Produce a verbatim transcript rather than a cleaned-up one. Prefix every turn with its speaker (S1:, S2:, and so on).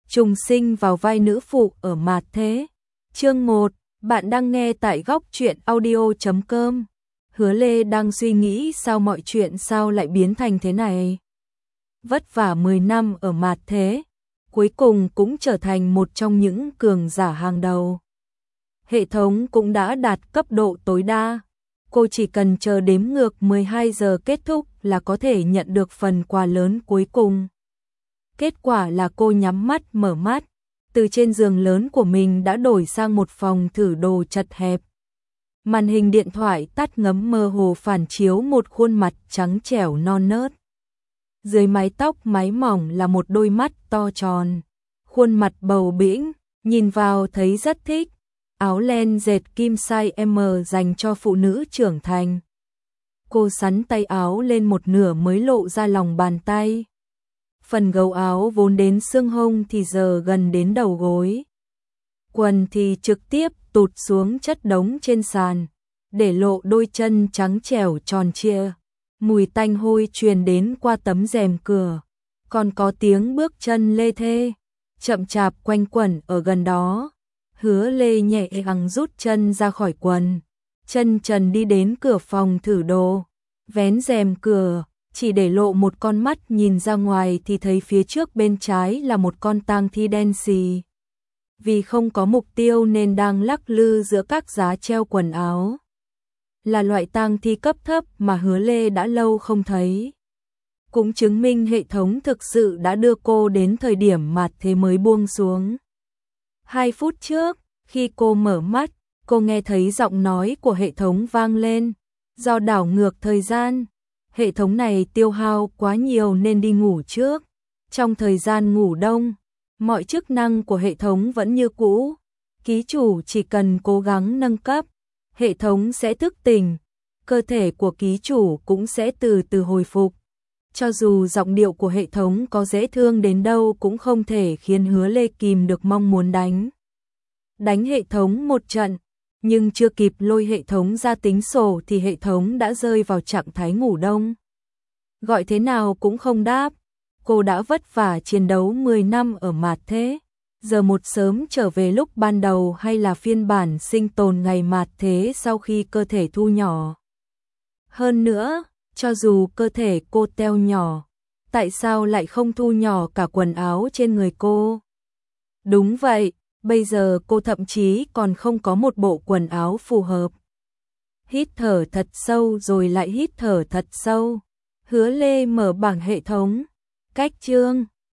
S1: trùng sinh vào vai nữ phụ ở Mạt Thế. Chương một, bạn đang nghe tại góc truyện audio chấm com. Hứa Lê đang suy nghĩ sao mọi chuyện sao lại biến thành thế này. Vất vả mười năm ở Mạt Thế, cuối cùng cũng trở thành một trong những cường giả hàng đầu. Hệ thống cũng đã đạt cấp độ tối đa. Cô chỉ cần chờ đếm ngược mười hai giờ kết thúc là có thể nhận được phần quà lớn cuối cùng. Kết quả là cô nhắm mắt mở mắt, từ trên giường lớn của mình đã đổi sang một phòng thử đồ chật hẹp. Màn hình điện thoại tắt ngấm mơ hồ phản chiếu một khuôn mặt trắng trẻo non nớt. Dưới mái tóc mái mỏng là một đôi mắt to tròn, khuôn mặt bầu bĩnh, nhìn vào thấy rất thích. Áo len dệt kim size M dành cho phụ nữ trưởng thành. Cô xắn tay áo lên một nửa mới lộ ra lòng bàn tay. Phần gấu áo vốn đến xương hông thì giờ gần đến đầu gối. Quần thì trực tiếp tụt xuống chất đống trên sàn, để lộ đôi chân trắng trẻo tròn trịa. Mùi tanh hôi truyền đến qua tấm rèm cửa, còn có tiếng bước chân lê thê, chậm chạp quanh quẩn ở gần đó. Hứa Lê nhẹ nhàng rút chân ra khỏi quần, chân trần đi đến cửa phòng thử đồ, vén rèm cửa, chỉ để lộ một con mắt nhìn ra ngoài thì thấy phía trước bên trái là một con tang thi đen xì. Vì không có mục tiêu nên đang lắc lư giữa các giá treo quần áo. Là loại tang thi cấp thấp mà Hứa Lê đã lâu không thấy. Cũng chứng minh hệ thống thực sự đã đưa cô đến thời điểm Mạt Thế mới buông xuống. Hai phút trước, khi cô mở mắt, cô nghe thấy giọng nói của hệ thống vang lên. Do đảo ngược thời gian, hệ thống này tiêu hao quá nhiều nên đi ngủ trước. Trong thời gian ngủ đông, mọi chức năng của hệ thống vẫn như cũ. Ký chủ chỉ cần cố gắng nâng cấp, hệ thống sẽ thức tỉnh. Cơ thể của ký chủ cũng sẽ từ từ hồi phục. Cho dù giọng điệu của hệ thống có dễ thương đến đâu cũng không thể khiến Hứa Lê kìm được mong muốn đánh. Đánh hệ thống một trận, nhưng chưa kịp lôi hệ thống ra tính sổ thì hệ thống đã rơi vào trạng thái ngủ đông. Gọi thế nào cũng không đáp, cô đã vất vả chiến đấu mười năm ở Mạt Thế, giờ một sớm trở về lúc ban đầu hay là phiên bản sinh tồn ngày Mạt Thế sau khi cơ thể thu nhỏ. Hơn nữa, cho dù cơ thể cô teo nhỏ, tại sao lại không thu nhỏ cả quần áo trên người cô? Đúng vậy, bây giờ cô thậm chí còn không có một bộ quần áo phù hợp. Hít thở thật sâu rồi lại hít thở thật sâu. Hứa Lê mở bảng hệ thống. Cách chương